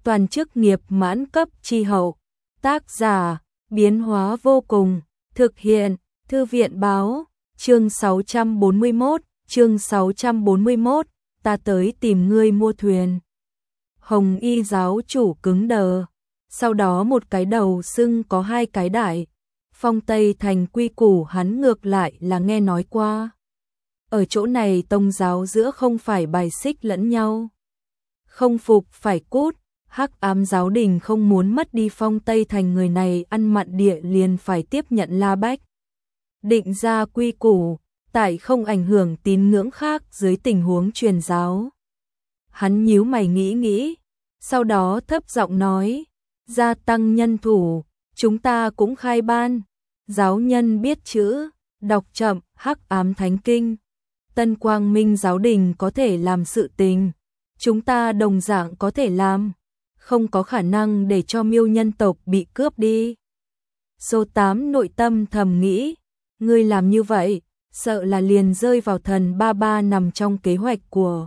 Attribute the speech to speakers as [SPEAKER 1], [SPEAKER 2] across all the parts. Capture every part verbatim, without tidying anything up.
[SPEAKER 1] toàn chức nghiệp mãn cấp chi hậu. Tác giả, biến hóa vô cùng, thực hiện, Thư viện báo, chương sáu trăm bốn mươi mốt, chương sáu trăm bốn mươi mốt, ta tới tìm ngươi mua thuyền. Hồng y giáo chủ cứng đờ, sau đó một cái đầu sưng có hai cái đại. Phong Tây Thành quy củ hắn ngược lại là nghe nói qua. Ở chỗ này tông giáo giữa không phải bài xích lẫn nhau. Không phục phải cút, Hắc Ám giáo đình không muốn mất đi Phong Tây Thành, người này ăn mặn địa liền phải tiếp nhận La Bách. Định ra quy củ, tại không ảnh hưởng tín ngưỡng khác dưới tình huống truyền giáo. Hắn nhíu mày nghĩ nghĩ, sau đó thấp giọng nói, gia tăng nhân thủ, chúng ta cũng khai ban. Giáo nhân biết chữ, đọc chậm, Hắc Ám Thánh Kinh. Tân Quang Minh giáo đình có thể làm sự tình, chúng ta đồng dạng có thể làm, không có khả năng để cho Miêu nhân tộc bị cướp đi. Số tám nội tâm thầm nghĩ, ngươi làm như vậy, sợ là liền rơi vào thần ba ba nằm trong kế hoạch của.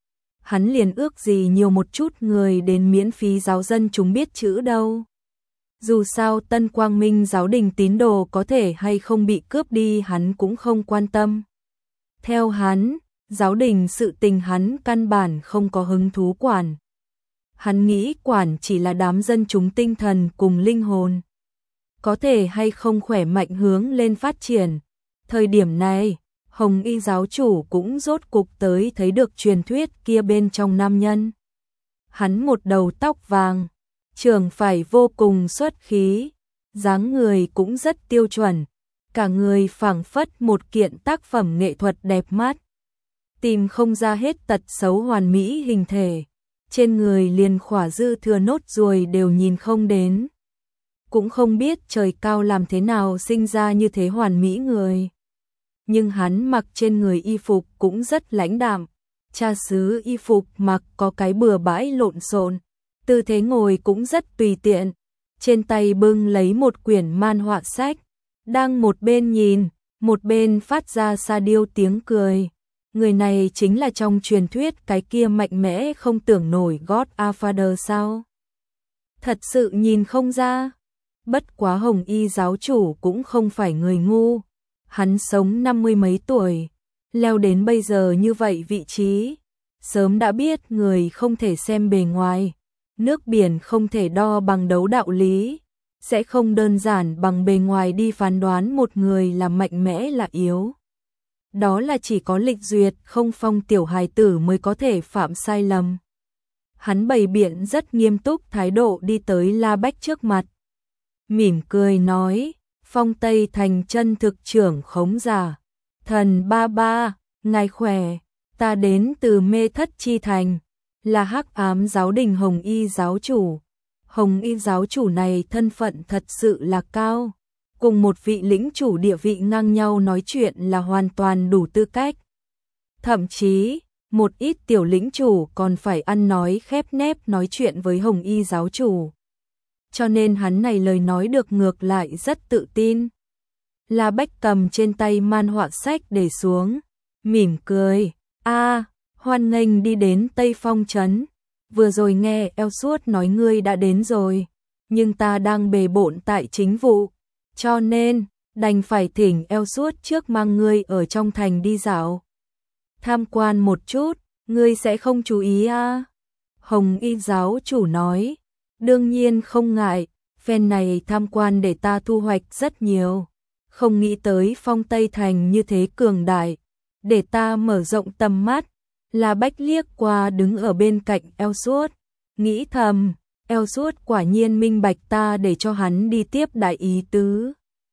[SPEAKER 1] Hắn liền ước gì nhiều một chút người đến miễn phí giáo dân chúng biết chữ đâu. Dù sao Tân Quang Minh giáo đình tín đồ có thể hay không bị cướp đi hắn cũng không quan tâm. Theo hắn, giáo đình sự tình hắn căn bản không có hứng thú quản. Hắn nghĩ quản chỉ là đám dân chúng tinh thần cùng linh hồn. Có thể hay không khỏe mạnh hướng lên phát triển. Thời điểm này, Hồng y giáo chủ cũng rốt cục tới thấy được truyền thuyết kia bên trong nam nhân. Hắn một đầu tóc vàng, trường phải vô cùng xuất khí, dáng người cũng rất tiêu chuẩn, cả người phảng phất một kiện tác phẩm nghệ thuật đẹp mắt. Tìm không ra hết tật xấu hoàn mỹ hình thể, trên người liền khỏa dư thừa nốt ruồi đều nhìn không đến. Cũng không biết trời cao làm thế nào sinh ra như thế hoàn mỹ người. Nhưng hắn mặc trên người y phục cũng rất lãnh đạm, cha xứ y phục mặc có cái bừa bãi lộn xộn, tư thế ngồi cũng rất tùy tiện, trên tay bưng lấy một quyển man họa sách, đang một bên nhìn, một bên phát ra sa điêu tiếng cười. Người này chính là trong truyền thuyết cái kia mạnh mẽ không tưởng nổi Godfather sao? Thật sự nhìn không ra. Bất quá Hồng y giáo chủ cũng không phải người ngu. Hắn sống năm mươi mấy tuổi, leo đến bây giờ như vậy vị trí. Sớm đã biết người không thể xem bề ngoài, nước biển không thể đo bằng đấu đạo lý. Sẽ không đơn giản bằng bề ngoài đi phán đoán một người là mạnh mẽ là yếu. Đó là chỉ có lịch duyệt không phong tiểu hài tử mới có thể phạm sai lầm. Hắn bày biện rất nghiêm túc thái độ đi tới La Bách trước mặt. Mỉm cười nói, Phong Tây Thành chân thực trưởng khống giả. Thần ba ba, ngài khỏe, ta đến từ Mê Thất Chi Thành, là Hắc Ám giáo đình Hồng y giáo chủ. Hồng y giáo chủ này thân phận thật sự là cao. Cùng một vị lĩnh chủ địa vị ngang nhau nói chuyện là hoàn toàn đủ tư cách. Thậm chí, một ít tiểu lĩnh chủ còn phải ăn nói khép nép nói chuyện với Hồng y giáo chủ. Cho nên hắn này lời nói được ngược lại rất tự tin. La Bách cầm trên tay man họa sách để xuống, mỉm cười, a, hoan nghênh đi đến Tây Phong Trấn. Vừa rồi nghe eo suốt nói ngươi đã đến rồi, nhưng ta đang bề bộn tại chính vụ. Cho nên, đành phải thỉnh eo suốt trước mang ngươi ở trong thành đi dạo. Tham quan một chút, ngươi sẽ không chú ý à? Hồng y giáo chủ nói, đương nhiên không ngại, phen này tham quan để ta thu hoạch rất nhiều. Không nghĩ tới Phong Tây Thành như thế cường đại, để ta mở rộng tầm mắt. La Bách liếc qua đứng ở bên cạnh eo suốt, nghĩ thầm. Eo suốt quả nhiên minh bạch ta để cho hắn đi tiếp đại ý tứ.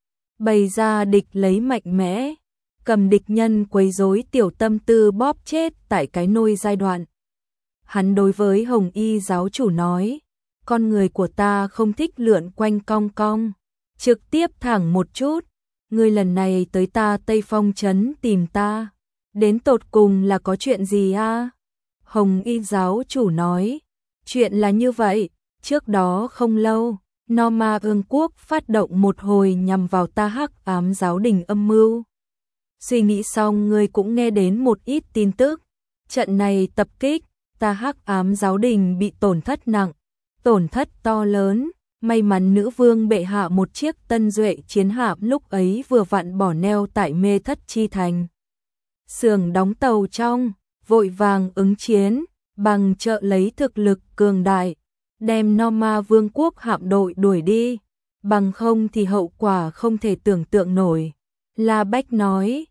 [SPEAKER 1] Bày ra địch lấy mạnh mẽ, cầm địch nhân quấy rối tiểu tâm tư bóp chết tại cái nôi giai đoạn. Hắn đối với Hồng y giáo chủ nói, con người của ta không thích lượn quanh cong cong, trực tiếp thẳng một chút. Ngươi lần này tới ta Tây Phong Trấn tìm ta, đến tột cùng là có chuyện gì a? Hồng y giáo chủ nói, chuyện là như vậy. Trước đó không lâu, Norma Ương quốc phát động một hồi nhằm vào ta Hắc Ám giáo đình âm mưu. Suy nghĩ xong ngươi cũng nghe đến một ít tin tức. Trận này tập kích, ta Hắc Ám giáo đình bị tổn thất nặng. tổn thất to lớn. May mắn nữ vương bệ hạ một chiếc tân duệ chiến hạm lúc ấy vừa vặn bỏ neo tại Mê Thất Chi Thành. Xưởng đóng tàu trong, vội vàng ứng chiến, bằng trợ lấy thực lực cường đại, đem Norma vương quốc hạm đội đuổi đi, bằng không thì hậu quả không thể tưởng tượng nổi. La Bách nói,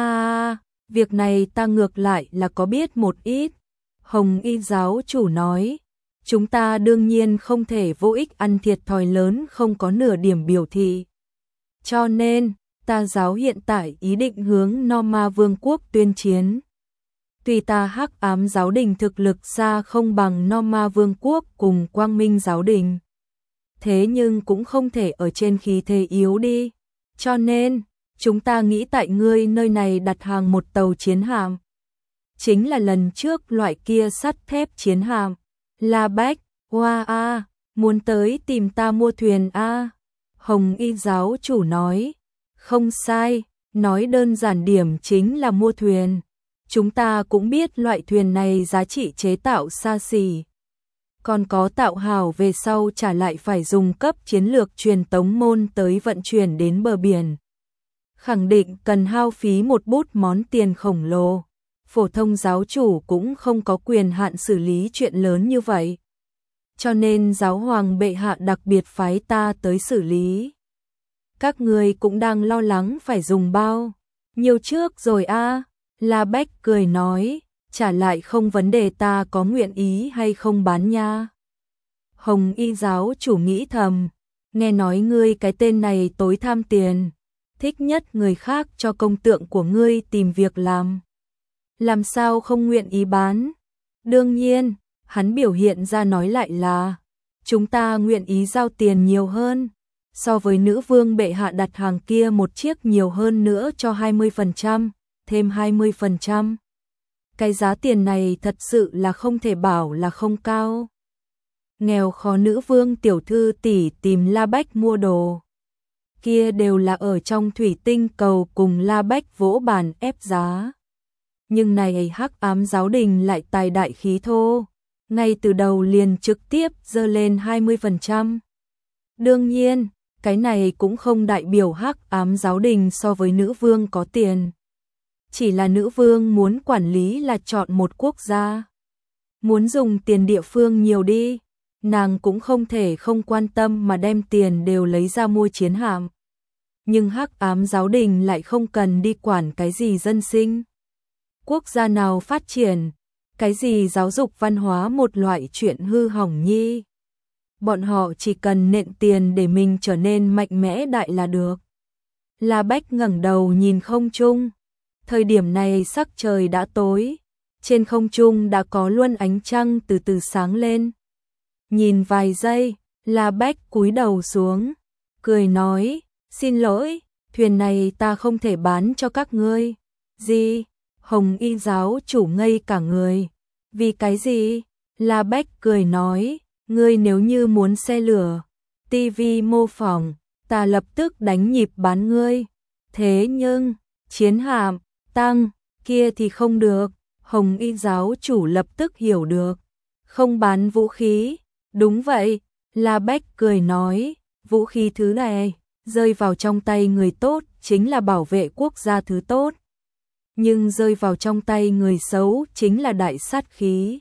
[SPEAKER 1] a việc này ta ngược lại là có biết một ít. Hồng Y giáo chủ nói, chúng ta đương nhiên không thể vô ích ăn thiệt thòi lớn không có nửa điểm biểu thị. Cho nên, ta giáo hiện tại ý định hướng Norma vương quốc tuyên chiến. Tuy ta Hắc Ám giáo đình thực lực xa không bằng Norma vương quốc cùng Quang Minh giáo đình, thế nhưng cũng không thể ở trên khí thế yếu đi. Cho nên, chúng ta nghĩ tại ngươi nơi này đặt hàng một tàu chiến hạm. Chính là lần trước loại kia sắt thép chiến hạm. La Bách, hoa a, muốn tới tìm ta mua thuyền a. Hồng Y giáo chủ nói, không sai, nói đơn giản điểm chính là mua thuyền. Chúng ta cũng biết loại thuyền này giá trị chế tạo xa xỉ. Còn có tạo hào về sau trả lại phải dùng cấp chiến lược truyền tống môn tới vận chuyển đến bờ biển. Khẳng định cần hao phí một bút món tiền khổng lồ. Phổ thông giáo chủ cũng không có quyền hạn xử lý chuyện lớn như vậy. Cho nên giáo hoàng bệ hạ đặc biệt phái ta tới xử lý. Các người cũng đang lo lắng phải dùng bao nhiều trước rồi a. À? La Bách cười nói, trả lại không vấn đề ta có nguyện ý hay không bán nha. Hồng Y giáo chủ nghĩ thầm, nghe nói ngươi cái tên này tối tham tiền, thích nhất người khác cho công tượng của ngươi tìm việc làm. Làm sao không nguyện ý bán? Đương nhiên, hắn biểu hiện ra nói lại là, chúng ta nguyện ý giao tiền nhiều hơn, so với nữ vương bệ hạ đặt hàng kia một chiếc nhiều hơn nữa cho hai mươi phần trăm, thêm hai mươi phần trăm. Cái giá tiền này thật sự là không thể bảo là không cao. Nghèo khó nữ vương tiểu thư tỷ tìm La Bách mua đồ. Kia đều là ở trong thủy tinh cầu cùng La Bách vỗ bàn ép giá. Nhưng này Hắc Ám giáo đình lại tài đại khí thô, ngay từ đầu liền trực tiếp dơ lên hai mươi phần trăm. Đương nhiên, cái này cũng không đại biểu Hắc Ám giáo đình so với nữ vương có tiền. Chỉ là nữ vương muốn quản lý là chọn một quốc gia. Muốn dùng tiền địa phương nhiều đi, nàng cũng không thể không quan tâm mà đem tiền đều lấy ra mua chiến hạm. Nhưng Hắc Ám giáo đình lại không cần đi quản cái gì dân sinh. Quốc gia nào phát triển, cái gì giáo dục văn hóa một loại chuyện hư hỏng nhi. Bọn họ chỉ cần nện tiền để mình trở nên mạnh mẽ đại là được. La Bách ngẩng đầu nhìn không trung. Thời điểm này sắc trời đã tối, trên không trung đã có luân ánh trăng từ từ sáng lên. Nhìn vài giây, La Bách cúi đầu xuống, cười nói, xin lỗi, thuyền này ta không thể bán cho các ngươi. Gì? Hồng Y giáo chủ ngây cả người. Vì cái gì? La Bách cười nói, ngươi nếu như muốn xe lửa, tivi mô phỏng, ta lập tức đánh nhịp bán ngươi. Thế nhưng, chiến hạm, tăng, kia thì không được. Hồng Y giáo chủ lập tức hiểu được. Không bán vũ khí. Đúng vậy, La Bách cười nói, vũ khí thứ này, rơi vào trong tay người tốt, chính là bảo vệ quốc gia thứ tốt. Nhưng rơi vào trong tay người xấu, chính là đại sát khí.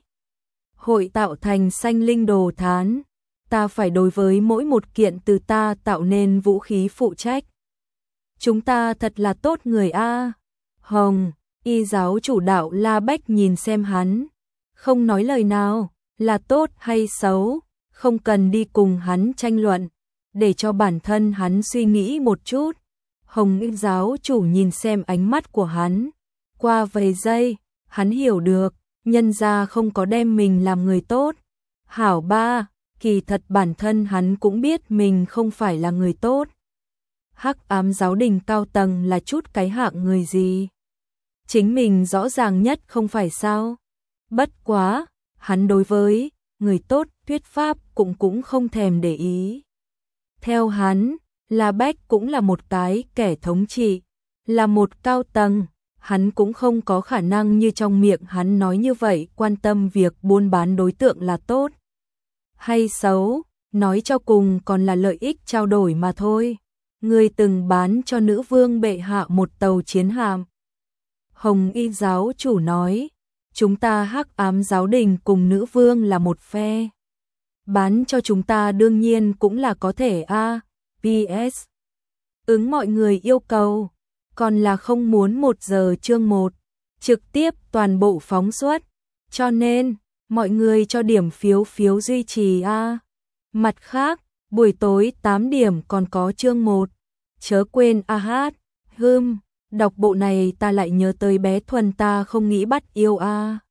[SPEAKER 1] Hội tạo thành sanh linh đồ thán, ta phải đối với mỗi một kiện từ ta tạo nên vũ khí phụ trách. Chúng ta thật là tốt người a. Hồng Y giáo chủ đạo La Bách nhìn xem hắn, không nói lời nào, là tốt hay xấu, không cần đi cùng hắn tranh luận, để cho bản thân hắn suy nghĩ một chút. Hồng Y giáo chủ nhìn xem ánh mắt của hắn, qua vài giây, hắn hiểu được, nhân ra không có đem mình làm người tốt. Hảo ba, kỳ thật bản thân hắn cũng biết mình không phải là người tốt. Hắc Ám giáo đình cao tầng là chút cái hạng người gì? Chính mình rõ ràng nhất không phải sao? Bất quá, hắn đối với người tốt thuyết pháp cũng cũng không thèm để ý. Theo hắn, La Bách cũng là một cái kẻ thống trị, là một cao tầng, hắn cũng không có khả năng như trong miệng hắn nói như vậy quan tâm việc buôn bán đối tượng là tốt. hay xấu, nói cho cùng còn là lợi ích trao đổi mà thôi. Ngươi từng bán cho nữ vương bệ hạ một tàu chiến hạm. Hồng Y giáo chủ nói, chúng ta Hắc Ám giáo đình cùng nữ vương là một phe. Bán cho chúng ta đương nhiên cũng là có thể a. pê ét. Ứng mọi người yêu cầu, còn là không muốn một giờ chương một, trực tiếp toàn bộ phóng xuất, cho nên, mọi người cho điểm phiếu phiếu duy trì a. Mặt khác, buổi tối tám điểm còn có chương một, chớ quên a hát, hưm, đọc bộ này ta lại nhớ tới bé Thuần ta không nghĩ bắt yêu a.